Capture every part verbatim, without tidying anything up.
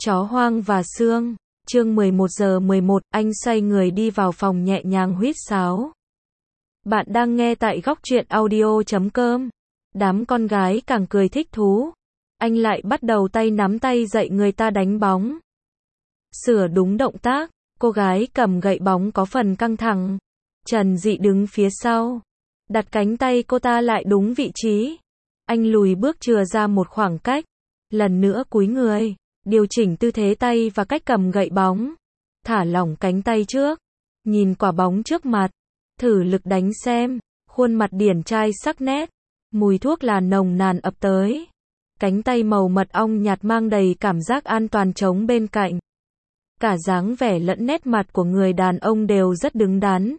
Chó hoang và xương. Chương mười một giờ mười một, anh xoay người đi vào phòng nhẹ nhàng huýt sáo. Bạn đang nghe tại góc truyện audio chấm com. Đám con gái càng cười thích thú. Anh lại bắt đầu tay nắm tay dạy người ta đánh bóng. Sửa đúng động tác, cô gái cầm gậy bóng có phần căng thẳng. Trần Dị đứng phía sau, đặt cánh tay cô ta lại đúng vị trí. Anh lùi bước chừa ra một khoảng cách, lần nữa cúi người, điều chỉnh tư thế tay và cách cầm gậy bóng. Thả lỏng cánh tay trước, nhìn quả bóng trước mặt, thử lực đánh xem. Khuôn mặt điển trai sắc nét, mùi thuốc là nồng nàn ập tới. Cánh tay màu mật ong nhạt mang đầy cảm giác an toàn trống bên cạnh. Cả dáng vẻ lẫn nét mặt của người đàn ông đều rất đứng đắn.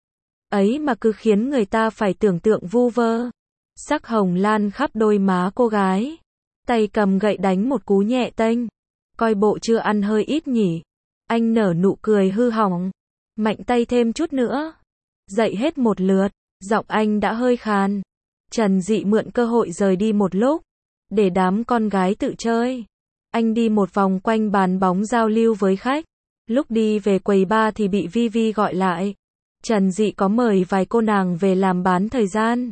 Ấy mà cứ khiến người ta phải tưởng tượng vu vơ. Sắc hồng lan khắp đôi má cô gái. Tay cầm gậy đánh một cú nhẹ tênh. Coi bộ chưa ăn hơi ít nhỉ. Anh nở nụ cười hư hỏng. Mạnh tay thêm chút nữa. Dậy hết một lượt. Giọng anh đã hơi khàn. Trần Dị mượn cơ hội rời đi một lúc, để đám con gái tự chơi. Anh đi một vòng quanh bàn bóng giao lưu với khách. Lúc đi về quầy bar thì bị Vivi gọi lại. Trần Dị có mời vài cô nàng về làm bán thời gian.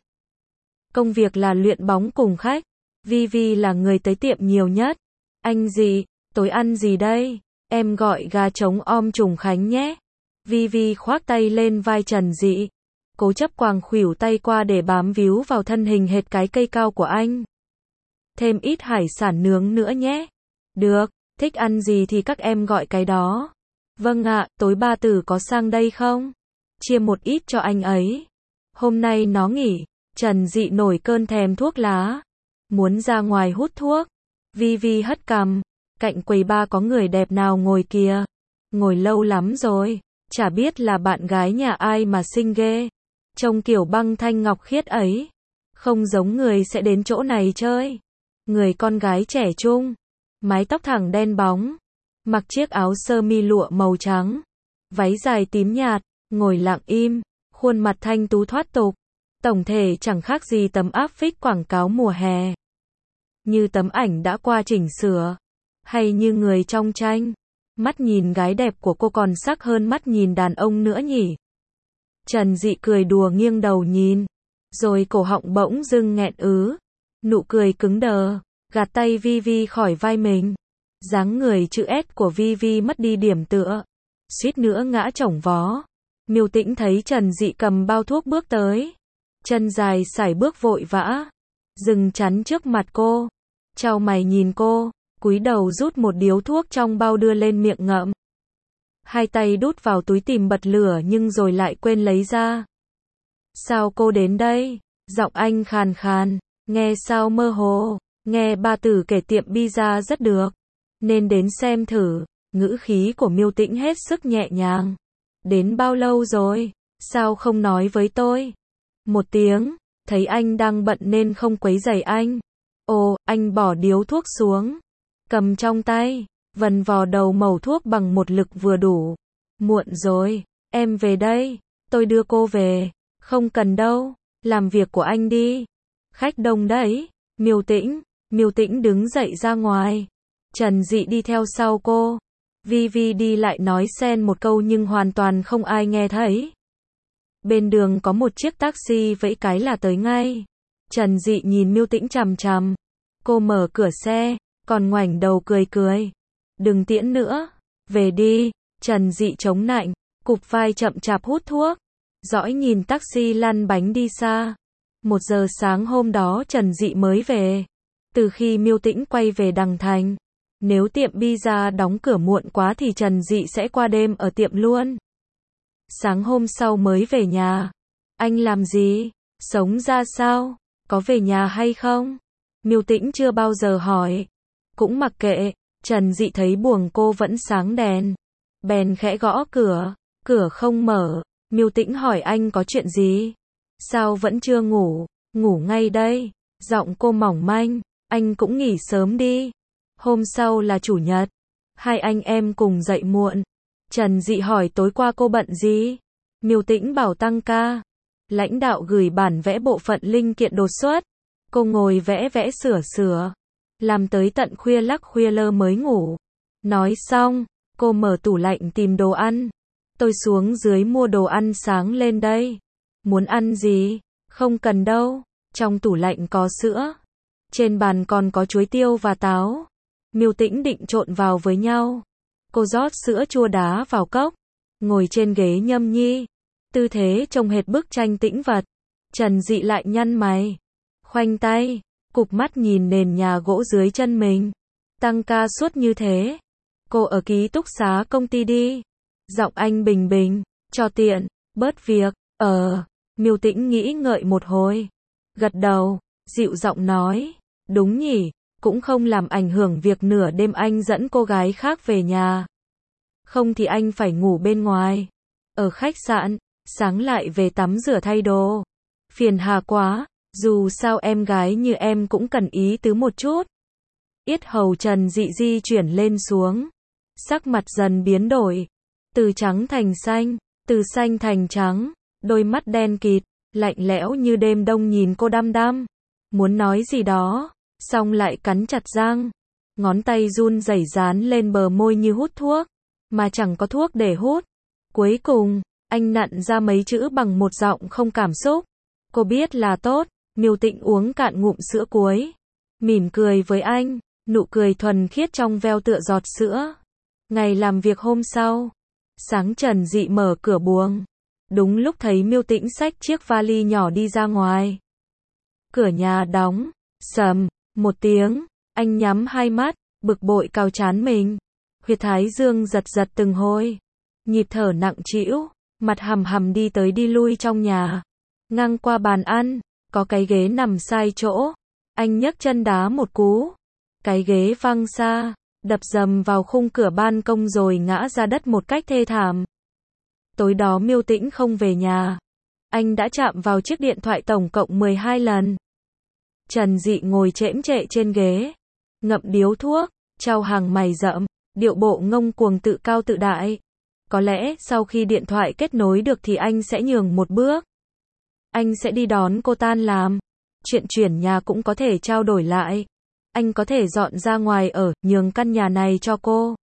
Công việc là luyện bóng cùng khách. Vivi là người tới tiệm nhiều nhất. Anh Dị, tối ăn gì đây? Em gọi gà trống om trùng khánh nhé. Vivi khoác tay lên vai Trần Dị, cố chấp quàng khuỷu tay qua để bám víu vào thân hình hệt cái cây cao của anh. Thêm ít hải sản nướng nữa nhé. Được, thích ăn gì thì các em gọi cái đó. Vâng ạ, tối ba tử có sang đây không? Chia một ít cho anh ấy. Hôm nay nó nghỉ. Trần Dị nổi cơn thèm thuốc lá. Muốn ra ngoài hút thuốc. Vivi hất cằm. Cạnh quầy bar có người đẹp nào ngồi kìa. Ngồi lâu lắm rồi. Chả biết là bạn gái nhà ai mà xinh ghê. Trông kiểu băng thanh ngọc khiết ấy. Không giống người sẽ đến chỗ này chơi. Người con gái trẻ trung. Mái tóc thẳng đen bóng. Mặc chiếc áo sơ mi lụa màu trắng. Váy dài tím nhạt. Ngồi lặng im. Khuôn mặt thanh tú thoát tục. Tổng thể chẳng khác gì tấm áp phích quảng cáo mùa hè. Như tấm ảnh đã qua chỉnh sửa. Hay như người trong tranh. Mắt nhìn gái đẹp của cô còn sắc hơn mắt nhìn đàn ông nữa nhỉ. Trần Dị cười đùa nghiêng đầu nhìn. Rồi cổ họng bỗng dưng nghẹn ứ. Nụ cười cứng đờ. Gạt tay Vivi khỏi vai mình. Dáng người chữ S của Vivi mất đi điểm tựa. Suýt nữa ngã chổng vó. Miêu Tĩnh thấy Trần Dị cầm bao thuốc bước tới. Chân dài sải bước vội vã. Dừng chắn trước mặt cô. Chau mày nhìn cô. Cúi đầu rút một điếu thuốc trong bao đưa lên miệng ngậm. Hai tay đút vào túi tìm bật lửa nhưng rồi lại quên lấy ra. Sao cô đến đây? Giọng anh khàn khàn. Nghe sao mơ hồ. Nghe ba tử kể tiệm pizza rất được. Nên đến xem thử. Ngữ khí của Miêu Tĩnh hết sức nhẹ nhàng. Đến bao lâu rồi? Sao không nói với tôi? Một tiếng. Thấy anh đang bận nên không quấy rầy anh. Ồ, anh bỏ điếu thuốc xuống. Cầm trong tay. Vần vò đầu mẩu thuốc bằng một lực vừa đủ. Muộn rồi. Em về đây. Tôi đưa cô về. Không cần đâu. Làm việc của anh đi. Khách đông đấy. Miêu Tĩnh. Miêu Tĩnh đứng dậy ra ngoài. Trần Dị đi theo sau cô. Vivi đi lại nói xen một câu nhưng hoàn toàn không ai nghe thấy. Bên đường có một chiếc taxi vẫy cái là tới ngay. Trần Dị nhìn Miêu Tĩnh chằm chằm. Cô mở cửa xe, còn ngoảnh đầu cười cười. Đừng tiễn nữa. Về đi. Trần Dị chống nạnh, cụp vai chậm chạp hút thuốc. Dõi nhìn taxi lăn bánh đi xa. Một giờ sáng hôm đó Trần Dị mới về. Từ khi Miêu Tĩnh quay về Đằng Thành. Nếu tiệm pizza đóng cửa muộn quá thì Trần Dị sẽ qua đêm ở tiệm luôn. Sáng hôm sau mới về nhà. Anh làm gì? Sống ra sao? Có về nhà hay không? Miêu Tĩnh chưa bao giờ hỏi. Cũng mặc kệ. Trần Dị thấy buồng cô vẫn sáng đèn. Bèn khẽ gõ cửa. Cửa không mở. Miêu Tĩnh hỏi anh có chuyện gì? Sao vẫn chưa ngủ? Ngủ ngay đây. Giọng cô mỏng manh. Anh cũng nghỉ sớm đi. Hôm sau là chủ nhật. Hai anh em cùng dậy muộn. Trần Dị hỏi tối qua cô bận gì? Miêu Tĩnh bảo tăng ca. Lãnh đạo gửi bản vẽ bộ phận linh kiện đột xuất. Cô ngồi vẽ vẽ sửa sửa. Làm tới tận khuya lắc khuya lơ mới ngủ. Nói xong, cô mở tủ lạnh tìm đồ ăn. Tôi xuống dưới mua đồ ăn sáng lên đây. Muốn ăn gì? Không cần đâu. Trong tủ lạnh có sữa. Trên bàn còn có chuối tiêu và táo. Miêu Tĩnh định trộn vào với nhau. Cô rót sữa chua đá vào cốc. Ngồi trên ghế nhâm nhi. Tư thế trông hệt bức tranh tĩnh vật. Trần Dị lại nhăn mày. Khoanh tay. Cụp mắt nhìn nền nhà gỗ dưới chân mình. Tăng ca suốt như thế. Cô ở ký túc xá công ty đi. Giọng anh bình bình. Cho tiện. Bớt việc. Ờ. Miêu Tĩnh nghĩ ngợi một hồi. Gật đầu. Dịu giọng nói. Đúng nhỉ. Cũng không làm ảnh hưởng việc nửa đêm anh dẫn cô gái khác về nhà. Không thì anh phải ngủ bên ngoài. Ở khách sạn. Sáng lại về tắm rửa thay đồ. Phiền hà quá. Dù sao em gái như em cũng cần ý tứ một chút. Yết hầu Trần Dị di chuyển lên xuống. Sắc mặt dần biến đổi. Từ trắng thành xanh. Từ xanh thành trắng. Đôi mắt đen kịt. Lạnh lẽo như đêm đông nhìn cô đăm đăm. Muốn nói gì đó. Xong lại cắn chặt răng. Ngón tay run rẩy dán lên bờ môi như hút thuốc. Mà chẳng có thuốc để hút. Cuối cùng, anh nặn ra mấy chữ bằng một giọng không cảm xúc. Cô biết là tốt. Miêu Tĩnh uống cạn ngụm sữa cuối. Mỉm cười với anh. Nụ cười thuần khiết trong veo tựa giọt sữa. Ngày làm việc hôm sau. Sáng Trần Dị mở cửa buồng. Đúng lúc thấy Miêu Tĩnh xách chiếc vali nhỏ đi ra ngoài. Cửa nhà đóng. Sầm. Một tiếng. Anh nhắm hai mắt. Bực bội cào trán mình. Huyệt thái dương giật giật từng hồi. Nhịp thở nặng trĩu. Mặt hầm hầm đi tới đi lui trong nhà. Ngang qua bàn ăn. Có cái ghế nằm sai chỗ. Anh nhấc chân đá một cú. Cái ghế văng xa. Đập dầm vào khung cửa ban công rồi ngã ra đất một cách thê thảm. Tối đó Miêu Tĩnh không về nhà. Anh đã chạm vào chiếc điện thoại tổng cộng mười hai lần. Trần Dị ngồi chễm chệ trên ghế. Ngậm điếu thuốc. Trao hàng mày rậm. Điệu bộ ngông cuồng tự cao tự đại. Có lẽ sau khi điện thoại kết nối được thì anh sẽ nhường một bước. Anh sẽ đi đón cô tan làm. Chuyện chuyển nhà cũng có thể trao đổi lại. Anh có thể dọn ra ngoài ở, nhường căn nhà này cho cô.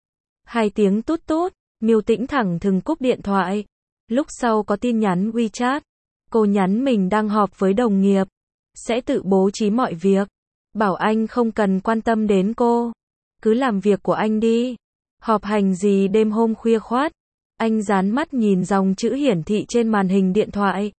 Hai tiếng tút tút. Miêu Tĩnh thẳng thừng cúp điện thoại. Lúc sau có tin nhắn WeChat. Cô nhắn mình đang họp với đồng nghiệp. Sẽ tự bố trí mọi việc. Bảo anh không cần quan tâm đến cô. Cứ làm việc của anh đi. Họp hành gì đêm hôm khuya khoát. Anh dán mắt nhìn dòng chữ hiển thị trên màn hình điện thoại.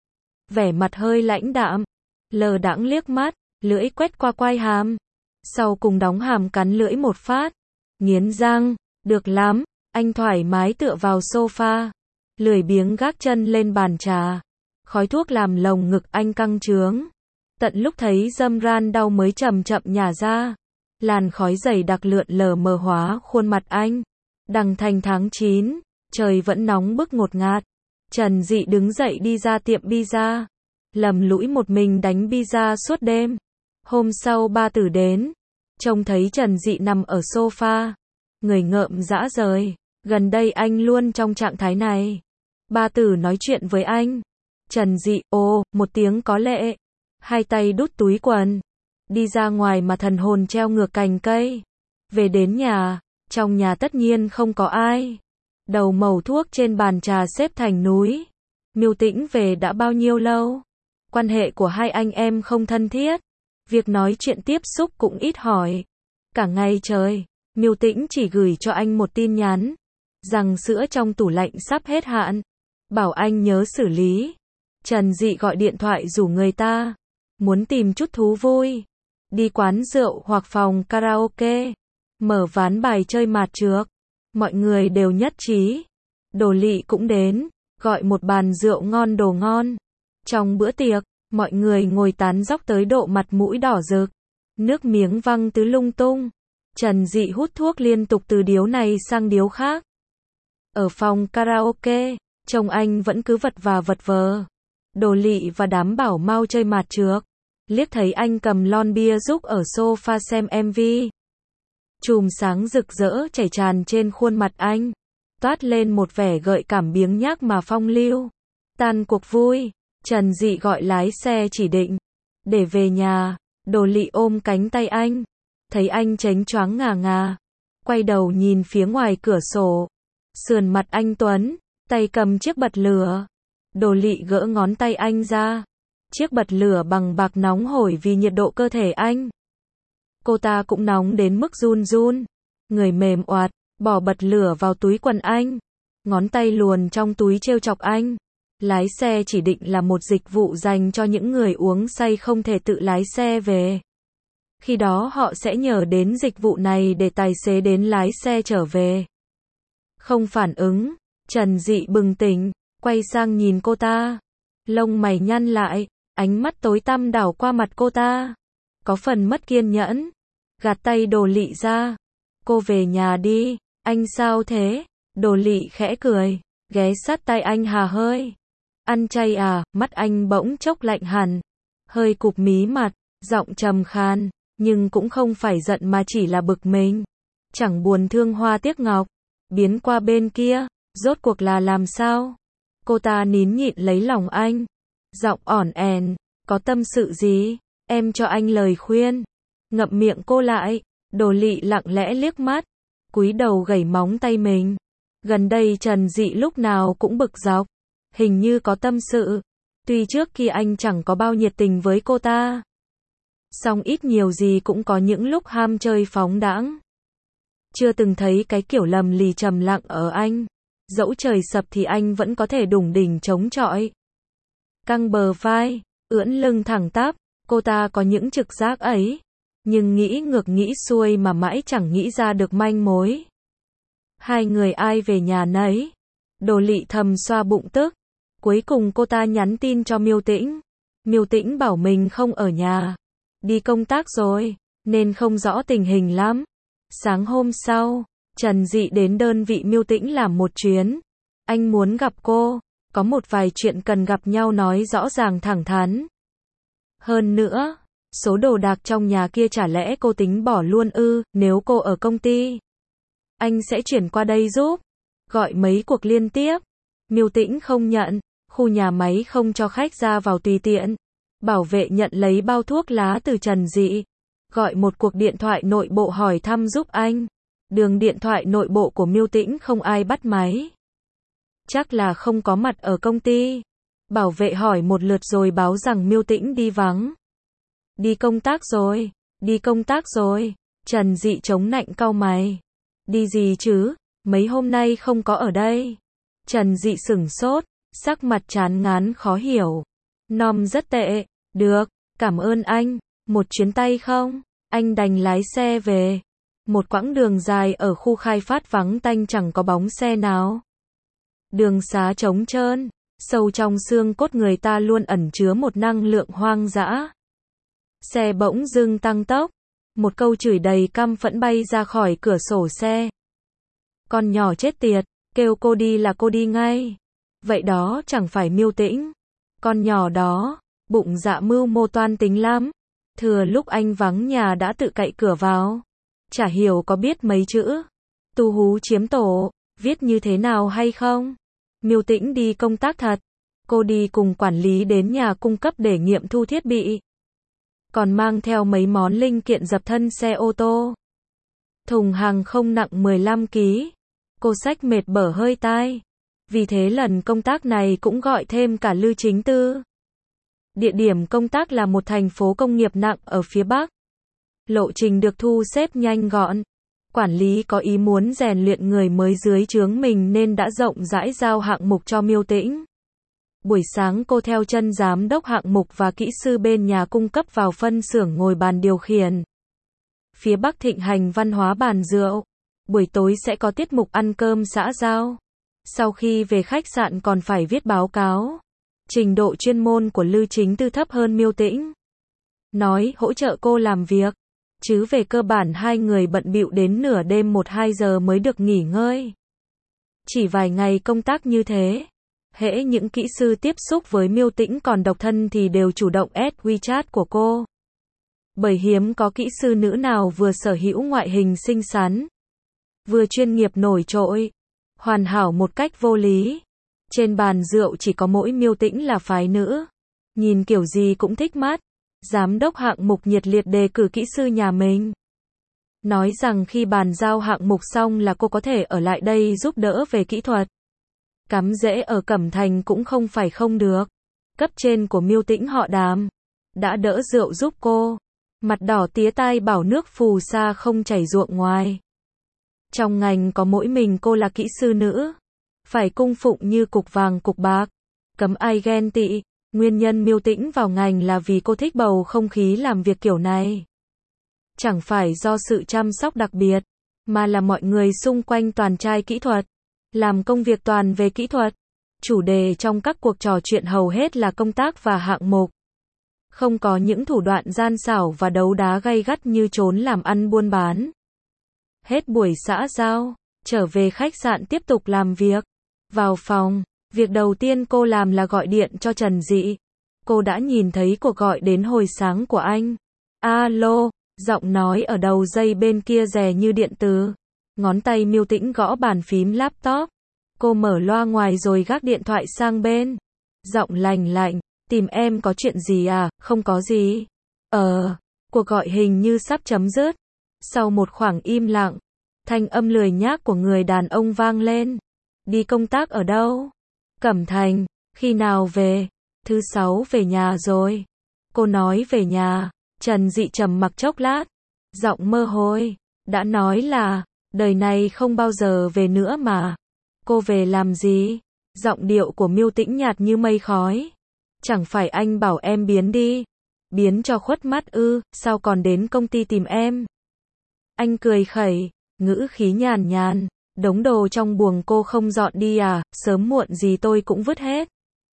Vẻ mặt hơi lãnh đạm. Lờ đãng liếc mắt. Lưỡi quét qua quai hàm. Sau cùng đóng hàm cắn lưỡi một phát. Nghiến răng. Được lắm. Anh thoải mái tựa vào sofa. Lười biếng gác chân lên bàn trà. Khói thuốc làm lồng ngực anh căng trướng. Tận lúc thấy dâm ran đau mới chậm chậm nhả ra. Làn khói dày đặc lượn lờ mờ hóa khuôn mặt anh. Đằng thành tháng chín. Trời vẫn nóng bức ngột ngạt. Trần Dị đứng dậy đi ra tiệm pizza. Lầm lũi một mình đánh pizza suốt đêm. Hôm sau ba tử đến. Trông thấy Trần Dị nằm ở sofa. Người ngợm dã rời. Gần đây anh luôn trong trạng thái này. Ba tử nói chuyện với anh. Trần Dị, ồ, một tiếng có lệ. Hai tay đút túi quần. Đi ra ngoài mà thần hồn treo ngược cành cây. Về đến nhà. Trong nhà tất nhiên không có ai. Đầu mẩu thuốc trên bàn trà xếp thành núi. Miêu Tĩnh về đã bao nhiêu lâu? Quan hệ của hai anh em không thân thiết. Việc nói chuyện tiếp xúc cũng ít hỏi. Cả ngày trời, Miêu Tĩnh chỉ gửi cho anh một tin nhắn. Rằng sữa trong tủ lạnh sắp hết hạn. Bảo anh nhớ xử lý. Trần Dị gọi điện thoại rủ người ta. Muốn tìm chút thú vui. Đi quán rượu hoặc phòng karaoke. Mở ván bài chơi mạt trược. Mọi người đều nhất trí. Đồ Lị cũng đến. Gọi một bàn rượu ngon đồ ngon. Trong bữa tiệc, mọi người ngồi tán dóc tới độ mặt mũi đỏ rực. Nước miếng văng tứ lung tung. Trần Dị hút thuốc liên tục từ điếu này sang điếu khác. Ở phòng karaoke, chồng anh vẫn cứ vật và vật vờ. Đồ Lị và đám bảo mau chơi mạt trược. Liếc thấy anh cầm lon bia rúc ở sofa xem em vê. Chùm sáng rực rỡ chảy tràn trên khuôn mặt anh. Toát lên một vẻ gợi cảm biếng nhác mà phong lưu. Tan cuộc vui. Trần Dị gọi lái xe chỉ định. Để về nhà. Đồ Lị ôm cánh tay anh. Thấy anh chánh choáng ngà ngà. quay đầu nhìn phía ngoài cửa sổ. Sườn mặt anh Tuấn, tay cầm chiếc bật lửa. Đồ Lị gỡ ngón tay anh ra. Chiếc bật lửa bằng bạc nóng hổi vì nhiệt độ cơ thể anh. Cô ta cũng nóng đến mức run run. Người mềm oạt, bỏ bật lửa vào túi quần anh. Ngón tay luồn trong túi trêu chọc anh. Lái xe chỉ định là một dịch vụ dành cho những người uống say không thể tự lái xe về. Khi đó họ sẽ nhờ đến dịch vụ này để tài xế đến lái xe trở về. Không phản ứng, Trần Dị bừng tỉnh, quay sang nhìn cô ta. Lông mày nhăn lại, ánh mắt tối tăm đảo qua mặt cô ta. Có phần mất kiên nhẫn. Gạt tay Đồ Lị ra. Cô về nhà đi, anh sao thế? Đồ Lị khẽ cười, ghé sát tay anh hà hơi. Ăn chay à? Mắt anh bỗng chốc lạnh hẳn. Hơi cụp mí mặt, giọng trầm khan, nhưng cũng không phải giận mà chỉ là bực mình. Chẳng buồn thương hoa tiếc ngọc. Biến qua bên kia, rốt cuộc là làm sao? Cô ta nín nhịn lấy lòng anh. Giọng ỏn ẻn, có tâm sự gì? Em cho anh lời khuyên. Ngậm miệng cô lại. Đồ Lị lặng lẽ liếc mắt, cúi đầu gẩy móng tay mình. Gần đây Trần Dị lúc nào cũng bực dọc, hình như có tâm sự. Tuy trước kia anh chẳng có bao nhiệt tình với cô ta, song ít nhiều gì cũng có những lúc ham chơi phóng đãng. Chưa từng thấy cái kiểu lầm lì trầm lặng ở anh. Dẫu trời sập thì anh vẫn có thể đủng đỉnh chống chọi. Căng bờ vai, ưỡn lưng thẳng tắp, cô ta có những trực giác ấy. Nhưng nghĩ ngược nghĩ xuôi mà mãi chẳng nghĩ ra được manh mối. Hai người ai về nhà nấy. Đồ Lị thầm xoa bụng tức. Cuối cùng cô ta nhắn tin cho Miêu Tĩnh. Miêu Tĩnh bảo mình không ở nhà, đi công tác rồi, nên không rõ tình hình lắm. Sáng hôm sau, Trần Dị đến đơn vị Miêu Tĩnh làm một chuyến. Anh muốn gặp cô, có một vài chuyện cần gặp nhau nói rõ ràng thẳng thắn. Hơn nữa, số đồ đạc trong nhà kia chả lẽ cô tính bỏ luôn ư? Nếu cô ở công ty, anh sẽ chuyển qua đây giúp. Gọi mấy cuộc liên tiếp, Miêu Tĩnh không nhận. Khu nhà máy không cho khách ra vào tùy tiện. Bảo vệ nhận lấy bao thuốc lá từ Trần Dị. Gọi một cuộc điện thoại nội bộ hỏi thăm giúp anh. Đường điện thoại nội bộ của Miêu Tĩnh không ai bắt máy. Chắc là không có mặt ở công ty. Bảo vệ hỏi một lượt rồi báo rằng Miêu Tĩnh đi vắng. Đi công tác rồi, đi công tác rồi. Trần Dị chống nạnh cau mày. Đi gì chứ, mấy hôm nay không có ở đây. Trần Dị sửng sốt, sắc mặt chán ngán khó hiểu. Nom rất tệ, được, cảm ơn anh, một chuyến tay không? Anh đành lái xe về. Một quãng đường dài ở khu khai phát vắng tanh chẳng có bóng xe nào. Đường xá trống trơn, sâu trong xương cốt người ta luôn ẩn chứa một năng lượng hoang dã. Xe bỗng dưng tăng tốc, một câu chửi đầy căm phẫn bay ra khỏi cửa sổ xe. Con nhỏ chết tiệt, kêu cô đi là cô đi ngay. Vậy đó chẳng phải Miêu Tĩnh. Con nhỏ đó, bụng dạ mưu mô toan tính lắm. Thừa lúc anh vắng nhà đã tự cậy cửa vào. Chả hiểu có biết mấy chữ tu hú chiếm tổ, viết như thế nào hay không? Miêu Tĩnh đi công tác thật. Cô đi cùng quản lý đến nhà cung cấp để nghiệm thu thiết bị. Còn mang theo mấy món linh kiện dập thân xe ô tô. Thùng hàng không nặng mười lăm ki lô gam. Cô xách mệt bở hơi tai. Vì thế lần công tác này cũng gọi thêm cả Lư Chính Tư. Địa điểm công tác là một thành phố công nghiệp nặng ở phía Bắc. Lộ trình được thu xếp nhanh gọn. Quản lý có ý muốn rèn luyện người mới dưới trướng mình nên đã rộng rãi giao hạng mục cho Miêu Tĩnh. Buổi sáng cô theo chân giám đốc hạng mục và kỹ sư bên nhà cung cấp vào phân xưởng ngồi bàn điều khiển. Phía Bắc thịnh hành văn hóa bàn rượu. Buổi tối sẽ có tiết mục ăn cơm xã giao. Sau khi về khách sạn còn phải viết báo cáo. Trình độ chuyên môn của Lư Chính Tư thấp hơn Miêu Tĩnh. Nói hỗ trợ cô làm việc. Chứ về cơ bản hai người bận bịu đến nửa đêm một hai giờ mới được nghỉ ngơi. Chỉ vài ngày công tác như thế. Hễ những kỹ sư tiếp xúc với Miêu Tĩnh còn độc thân thì đều chủ động add WeChat của cô. Bởi hiếm có kỹ sư nữ nào vừa sở hữu ngoại hình xinh xắn, vừa chuyên nghiệp nổi trội, hoàn hảo một cách vô lý. Trên bàn rượu chỉ có mỗi Miêu Tĩnh là phái nữ. Nhìn kiểu gì cũng thích mắt. Giám đốc hạng mục nhiệt liệt đề cử kỹ sư nhà mình. nói rằng khi bàn giao hạng mục xong là cô có thể ở lại đây giúp đỡ về kỹ thuật. Cắm rễ ở Cẩm Thành cũng không phải không được. Cấp trên của Miêu Tĩnh họ Đàm đã đỡ rượu giúp cô. Mặt đỏ tía tai bảo nước phù sa không chảy ruộng ngoài. Trong ngành có mỗi mình cô là kỹ sư nữ, phải cung phụng như cục vàng cục bạc, cấm ai ghen tị. Nguyên nhân Miêu Tĩnh vào ngành là vì cô thích bầu không khí làm việc kiểu này. Chẳng phải do sự chăm sóc đặc biệt, mà là mọi người xung quanh toàn trai kỹ thuật, làm công việc toàn về kỹ thuật. Chủ đề trong các cuộc trò chuyện hầu hết là công tác và hạng mục. Không có những thủ đoạn gian xảo và đấu đá gay gắt như trốn làm ăn buôn bán. Hết buổi xã giao, trở về khách sạn tiếp tục làm việc. Vào phòng, việc đầu tiên cô làm là gọi điện cho Trần Dị. Cô đã nhìn thấy cuộc gọi đến hồi sáng của anh. Alo, giọng nói ở đầu dây bên kia rè như điện từ. Ngón tay Miêu Tĩnh gõ bàn phím laptop. Cô mở loa ngoài rồi gác điện thoại sang bên. Giọng lành lạnh, tìm em có chuyện gì à, không có gì. Ờ, cuộc gọi hình như sắp chấm dứt. Sau một khoảng im lặng, thanh âm lười nhác của người đàn ông vang lên. Đi công tác ở đâu? Cẩm Thành, khi nào về? Thứ sáu về nhà rồi. Cô nói về nhà. Trần Dị trầm mặc chốc lát. Giọng mơ hôi. Đã nói là, đời này không bao giờ về nữa mà. Cô về làm gì? Giọng điệu của Miêu Tĩnh nhạt như mây khói. Chẳng phải anh bảo em biến đi. Biến cho khuất mắt ư, sao còn đến công ty tìm em? Anh cười khẩy, ngữ khí nhàn nhàn. Đống đồ trong buồng cô không dọn đi à, sớm muộn gì tôi cũng vứt hết.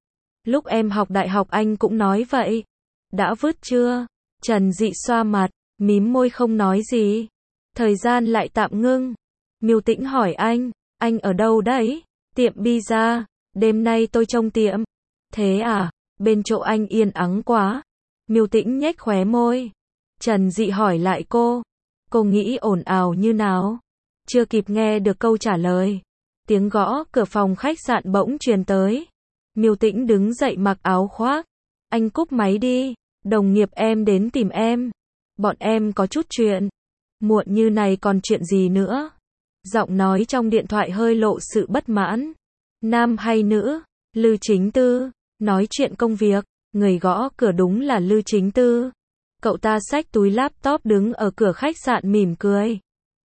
Lúc em học đại học anh cũng nói vậy. Đã vứt chưa? Trần Dị xoa mặt, mím môi không nói gì. Thời gian lại tạm ngưng. Miêu Tĩnh hỏi anh, anh ở đâu đấy? Tiệm pizza, đêm nay tôi trông tiệm. Thế à, bên chỗ anh yên ắng quá. Miêu Tĩnh nhếch khóe môi. Trần Dị hỏi lại cô. Cô nghĩ ồn ào như nào? Chưa kịp nghe được câu trả lời. Tiếng gõ cửa phòng khách sạn bỗng truyền tới. Miêu Tĩnh đứng dậy mặc áo khoác. Anh cúp máy đi. Đồng nghiệp em đến tìm em. Bọn em có chút chuyện. Muộn như này còn chuyện gì nữa? Giọng nói trong điện thoại hơi lộ sự bất mãn. Nam hay nữ? Lư Chính Tư. Nói chuyện công việc. Người gõ cửa đúng là Lư Chính Tư. Cậu ta xách túi laptop đứng ở cửa khách sạn mỉm cười.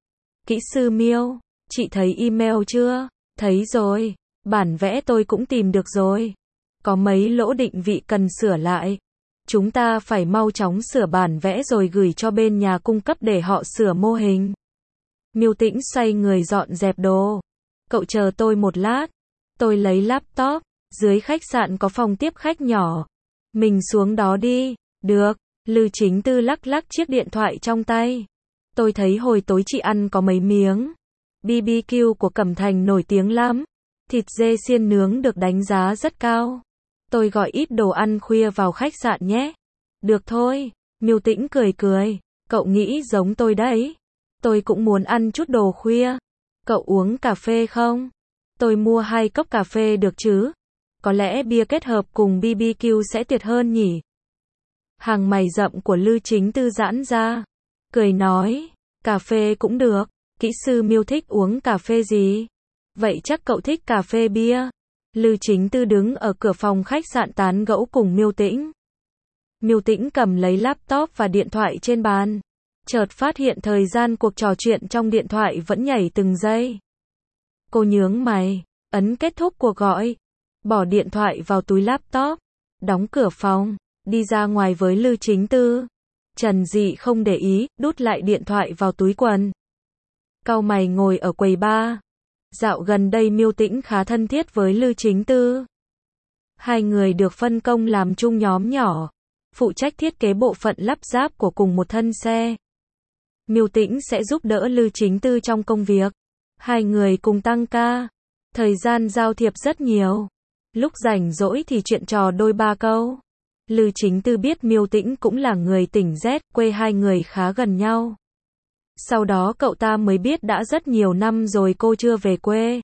Kỹ sư Miêu, chị thấy email chưa? Thấy rồi. Bản vẽ tôi cũng tìm được rồi. Có mấy lỗ định vị cần sửa lại. Chúng ta phải mau chóng sửa bản vẽ rồi gửi cho bên nhà cung cấp để họ sửa mô hình. Miêu Tĩnh xoay người dọn dẹp đồ. Cậu chờ tôi một lát. Tôi lấy laptop. Dưới khách sạn có phòng tiếp khách nhỏ. Mình xuống đó đi. Được. Lư Chính Tư lắc lắc chiếc điện thoại trong tay. Tôi thấy hồi tối chị ăn có mấy miếng. bê bê kiu của Cẩm Thành nổi tiếng lắm. Thịt dê xiên nướng được đánh giá rất cao. Tôi gọi ít đồ ăn khuya vào khách sạn nhé. Được thôi. Miêu Tĩnh cười cười. Cậu nghĩ giống tôi đấy. Tôi cũng muốn ăn chút đồ khuya. Cậu uống cà phê không? Tôi mua hai cốc cà phê được chứ? Có lẽ bia kết hợp cùng bê bê kiu sẽ tuyệt hơn nhỉ? Hàng mày rậm của Lư Chính Tư giãn ra. Cười nói, cà phê cũng được. Kỹ sư Miêu thích uống cà phê gì? Vậy chắc cậu thích cà phê bia. Lư Chính Tư đứng ở cửa phòng khách sạn tán gẫu cùng Miêu Tĩnh. Miêu Tĩnh cầm lấy laptop và điện thoại trên bàn. Chợt phát hiện thời gian cuộc trò chuyện trong điện thoại vẫn nhảy từng giây. Cô nhướng mày, ấn kết thúc cuộc gọi. Bỏ điện thoại vào túi laptop. Đóng cửa phòng, đi ra ngoài với Lư Chính Tư. Trần Dị không để ý, đút lại điện thoại vào túi quần. Cau mày ngồi ở quầy bar. Dạo gần đây Miêu Tĩnh khá thân thiết với Lư Chính Tư. Hai người được phân công làm chung nhóm nhỏ, phụ trách thiết kế bộ phận lắp ráp của cùng một thân xe. Miêu Tĩnh sẽ giúp đỡ Lư Chính Tư trong công việc. Hai người cùng tăng ca. Thời gian giao thiệp rất nhiều. Lúc rảnh rỗi thì chuyện trò đôi ba câu. Lư Chính Tư biết Miêu Tĩnh cũng là người tỉnh Z, quê hai người khá gần nhau. Sau đó cậu ta mới biết đã rất nhiều năm rồi cô chưa về quê.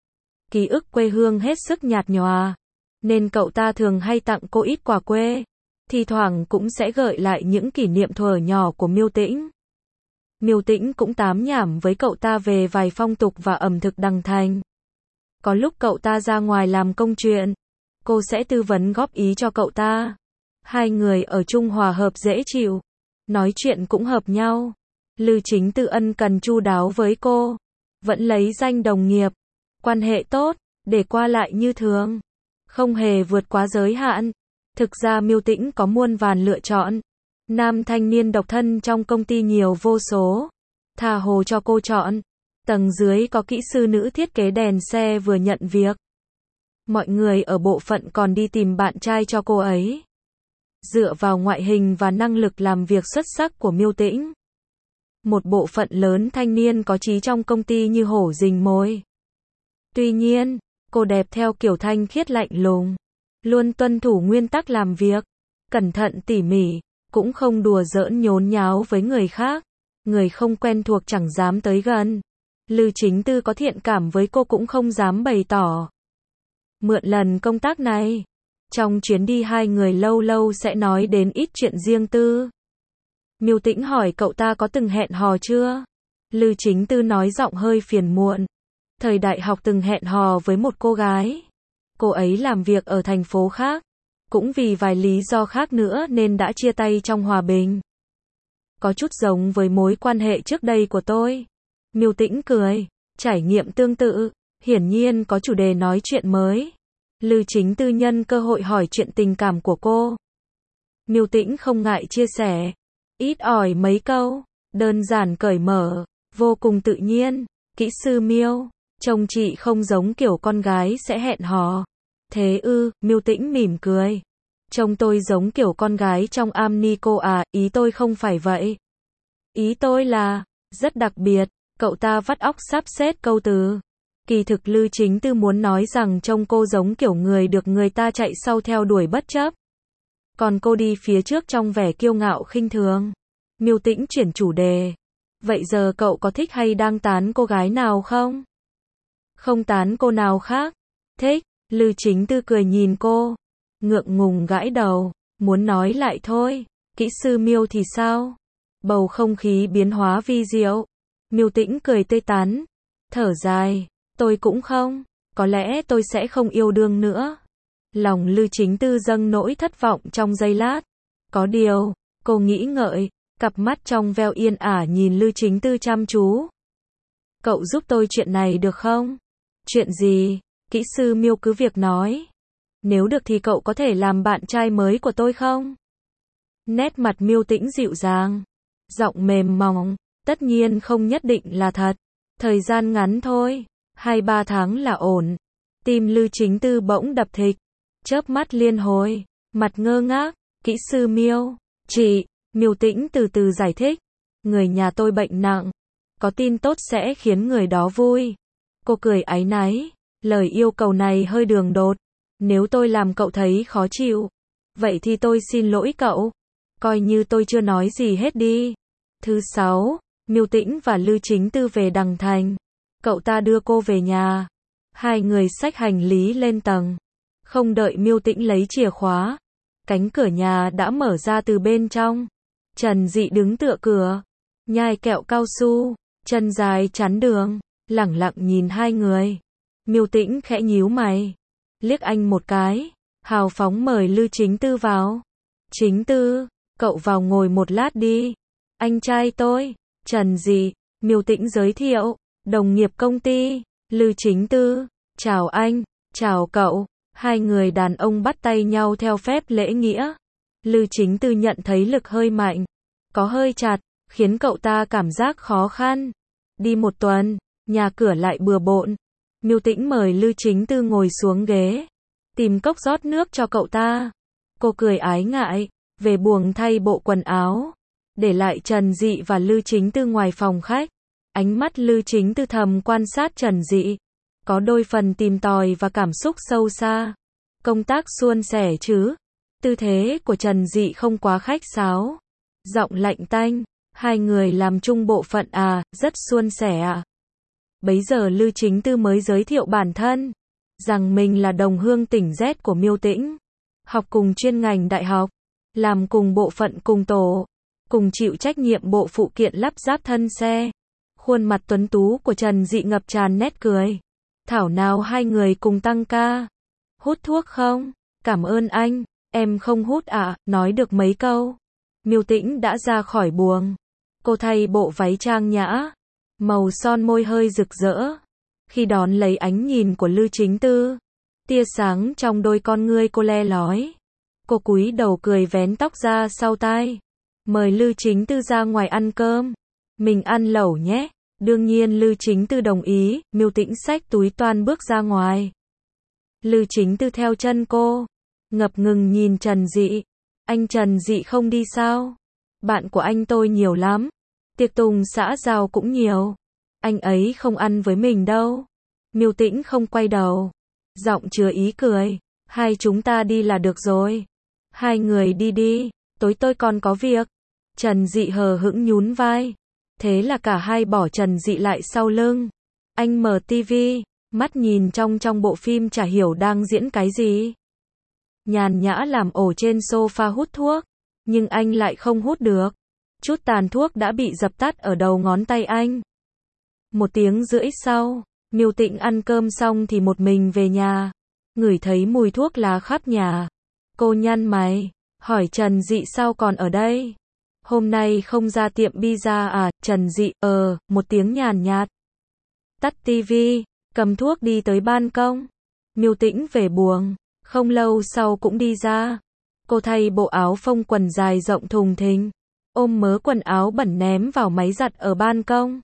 Ký ức quê hương hết sức nhạt nhòa, nên cậu ta thường hay tặng cô ít quà quê. Thi thoảng cũng sẽ gợi lại những kỷ niệm thuở nhỏ của Miêu Tĩnh. Miêu Tĩnh cũng tám nhảm với cậu ta về vài phong tục và ẩm thực Đằng Thành. Có lúc cậu ta ra ngoài làm công chuyện, cô sẽ tư vấn góp ý cho cậu ta. Hai người ở chung hòa hợp dễ chịu, nói chuyện cũng hợp nhau. Lư Chính Tư ân cần chu đáo với cô, vẫn lấy danh đồng nghiệp, quan hệ tốt, để qua lại như thường, không hề vượt quá giới hạn. Thực ra Miêu Tĩnh có muôn vàn lựa chọn. Nam thanh niên độc thân trong công ty nhiều vô số, tha hồ cho cô chọn. Tầng dưới có kỹ sư nữ thiết kế đèn xe vừa nhận việc. Mọi người ở bộ phận còn đi tìm bạn trai cho cô ấy. Dựa vào ngoại hình và năng lực làm việc xuất sắc của Miêu Tĩnh, một bộ phận lớn thanh niên có chí trong công ty như hổ rình mồi. Tuy nhiên, cô đẹp theo kiểu thanh khiết lạnh lùng, luôn tuân thủ nguyên tắc làm việc, cẩn thận tỉ mỉ, cũng không đùa giỡn nhốn nháo với người khác. Người không quen thuộc chẳng dám tới gần. Lư Chính Tư có thiện cảm với cô cũng không dám bày tỏ. Mượn lần công tác này, trong chuyến đi hai người lâu lâu sẽ nói đến ít chuyện riêng tư. Miêu Tĩnh hỏi cậu ta có từng hẹn hò chưa? Lư Chính Tư nói giọng hơi phiền muộn. Thời đại học từng hẹn hò với một cô gái. Cô ấy làm việc ở thành phố khác. Cũng vì vài lý do khác nữa nên đã chia tay trong hòa bình. Có chút giống với mối quan hệ trước đây của tôi. Miêu Tĩnh cười. Trải nghiệm tương tự. Hiển nhiên có chủ đề nói chuyện mới. Lư Chính Tư nhân cơ hội hỏi chuyện tình cảm của cô. Miêu Tĩnh không ngại chia sẻ. Ít ỏi mấy câu. Đơn giản cởi mở. Vô cùng tự nhiên. Kỹ sư Miêu, trông chị không giống kiểu con gái sẽ hẹn hò. Thế ư? Miêu Tĩnh mỉm cười. Trông tôi giống kiểu con gái trong Amnico à? Ý tôi không phải vậy. Ý tôi là, rất đặc biệt. Cậu ta vắt óc sắp xếp câu từ. Kỳ thực Lư Chính Tư muốn nói rằng trông cô giống kiểu người được người ta chạy sau theo đuổi bất chấp. Còn cô đi phía trước trong vẻ kiêu ngạo khinh thường. Miêu Tĩnh chuyển chủ đề. Vậy giờ cậu có thích hay đang tán cô gái nào không? Không tán cô nào khác. Thích. Lư Chính Tư cười nhìn cô. Ngượng ngùng gãi đầu. Muốn nói lại thôi. Kỹ sư Miêu thì sao? Bầu không khí biến hóa vi diệu. Miêu Tĩnh cười tươi tắn. Thở dài. Tôi cũng không. Có lẽ tôi sẽ không yêu đương nữa. Lòng Lư Chính Tư dâng nỗi thất vọng trong giây lát. Có điều, cô nghĩ ngợi. Cặp mắt trong veo yên ả nhìn Lư Chính Tư chăm chú. Cậu giúp tôi chuyện này được không? Chuyện gì? Kỹ sư Miêu cứ việc nói. Nếu được thì cậu có thể làm bạn trai mới của tôi không? Nét mặt Miêu Tĩnh dịu dàng. Giọng mềm mỏng. Tất nhiên không nhất định là thật. Thời gian ngắn thôi. Hai ba tháng là ổn. Tim Lư Chính Tư bỗng đập thịch. Chớp mắt liên hồi. Mặt ngơ ngác. Kỹ sư Miêu. Chị. Miêu Tĩnh từ từ giải thích. Người nhà tôi bệnh nặng. Có tin tốt sẽ khiến người đó vui. Cô cười áy náy. Lời yêu cầu này hơi đường đột. Nếu tôi làm cậu thấy khó chịu, vậy thì tôi xin lỗi cậu. Coi như tôi chưa nói gì hết đi. Thứ sáu, Miêu Tĩnh và Lư Chính Tư về Đằng Thành. Cậu ta đưa cô về nhà. Hai người xách hành lý lên tầng. Không đợi Miêu Tĩnh lấy chìa khóa, cánh cửa nhà đã mở ra từ bên trong. Trần Dị đứng tựa cửa, nhai kẹo cao su, chân dài chắn đường, lẳng lặng nhìn hai người. Miêu Tĩnh khẽ nhíu mày, liếc anh một cái, hào phóng mời Lư Chính Tư vào. Chính Tư, cậu vào ngồi một lát đi. Anh trai tôi, Trần Dị, Miêu Tĩnh giới thiệu, đồng nghiệp công ty. Lư Chính Tư, chào anh, chào cậu. Hai người đàn ông bắt tay nhau theo phép lễ nghĩa. Lư Chính Tư nhận thấy lực hơi mạnh, có hơi chặt, khiến cậu ta cảm giác khó khăn. Đi một tuần, nhà cửa lại bừa bộn. Miêu Tĩnh mời Lư Chính Tư ngồi xuống ghế, tìm cốc rót nước cho cậu ta. Cô cười ái ngại, về buồng thay bộ quần áo, để lại Trần Dị và Lư Chính Tư ngoài phòng khách. Ánh mắt Lư Chính Tư thầm quan sát Trần Dị, có đôi phần tìm tòi và cảm xúc sâu xa. Công tác suôn sẻ chứ? Tư thế của Trần Dị không quá khách sáo. Giọng lạnh tanh, hai người làm chung bộ phận à, rất suôn sẻ à. Bấy giờ Lư Chính Tư mới giới thiệu bản thân, rằng mình là đồng hương tỉnh Z của Miêu Tĩnh, học cùng chuyên ngành đại học, làm cùng bộ phận cùng tổ. cùng chịu trách nhiệm bộ phụ kiện lắp ráp thân xe. Khuôn mặt tuấn tú của Trần Dị ngập tràn nét cười. Thảo nào hai người cùng tăng ca. Hút thuốc không? Cảm ơn anh, em không hút ạ, à, nói được mấy câu. Miêu Tĩnh đã ra khỏi buồng. Cô thay bộ váy trang nhã, màu son môi hơi rực rỡ. Khi đón lấy ánh nhìn của Lư Chính Tư, tia sáng trong đôi con ngươi cô le lói. Cô cúi đầu cười vén tóc ra sau tai. Mời Lư Chính Tư ra ngoài ăn cơm. Mình ăn lẩu nhé. Đương nhiên Lư Chính Tư đồng ý, Miêu Tĩnh xách túi toan bước ra ngoài. Lư Chính Tư theo chân cô, ngập ngừng nhìn Trần Dị. Anh Trần Dị không đi sao? Bạn của anh tôi nhiều lắm. Tiệc tùng xã giao cũng nhiều. Anh ấy không ăn với mình đâu. Miêu Tĩnh không quay đầu. Giọng chứa ý cười. Hai chúng ta đi là được rồi. Hai người đi đi. Tối tôi còn có việc. Trần Dị hờ hững nhún vai. Thế là cả hai bỏ Trần Dị lại sau lưng. Anh mở tivi, mắt nhìn trong trong bộ phim chả hiểu đang diễn cái gì. Nhàn nhã làm ổ trên sofa hút thuốc. Nhưng anh lại không hút được. Chút tàn thuốc đã bị dập tắt ở đầu ngón tay anh. Một tiếng rưỡi sau, Miêu Tĩnh ăn cơm xong thì một mình về nhà. Ngửi thấy mùi thuốc lá khắp nhà. Cô nhăn mày, hỏi Trần Dị sao còn ở đây? Hôm nay không ra tiệm pizza à? Trần Dị, ờ, một tiếng nhàn nhạt. Tắt tivi, cầm thuốc đi tới ban công. Miêu Tĩnh về buồng, không lâu sau cũng đi ra. Cô thay bộ áo phông quần dài rộng thùng thình, ôm mớ quần áo bẩn ném vào máy giặt ở ban công.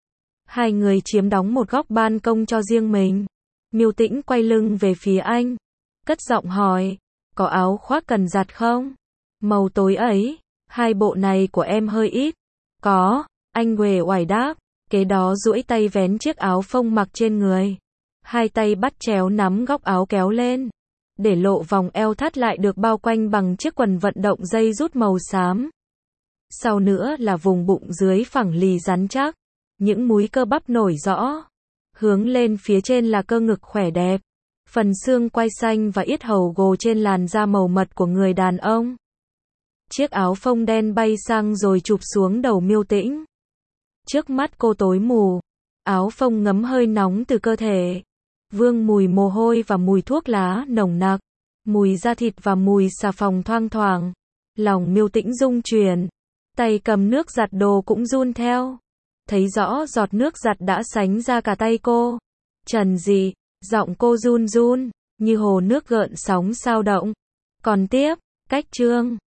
Hai người chiếm đóng một góc ban công cho riêng mình. Miêu Tĩnh quay lưng về phía anh, cất giọng hỏi, có áo khoác cần giặt không? Màu tối ấy, hai bộ này của em hơi ít. Có, anh uể oải đáp, kế đó duỗi tay vén chiếc áo phông mặc trên người. Hai tay bắt chéo nắm góc áo kéo lên, để lộ vòng eo thắt lại được bao quanh bằng chiếc quần vận động dây rút màu xám. Sau nữa là vùng bụng dưới phẳng lì rắn chắc, những múi cơ bắp nổi rõ. Hướng lên phía trên là cơ ngực khỏe đẹp, phần xương quai xanh và yết hầu gồ trên làn da màu mật của người đàn ông. Chiếc áo phông đen bay sang rồi chụp xuống đầu Miêu Tĩnh. Trước mắt cô tối mù, áo phông ngấm hơi nóng từ cơ thể, vương mùi mồ hôi và mùi thuốc lá nồng nặc, mùi da thịt và mùi xà phòng thoang thoảng. Lòng Miêu Tĩnh rung chuyển, tay cầm nước giặt đồ cũng run theo. Thấy rõ giọt nước giặt đã sánh ra cả tay cô. Trần Dị, giọng cô run run, như hồ nước gợn sóng sao động. Còn tiếp, cách chương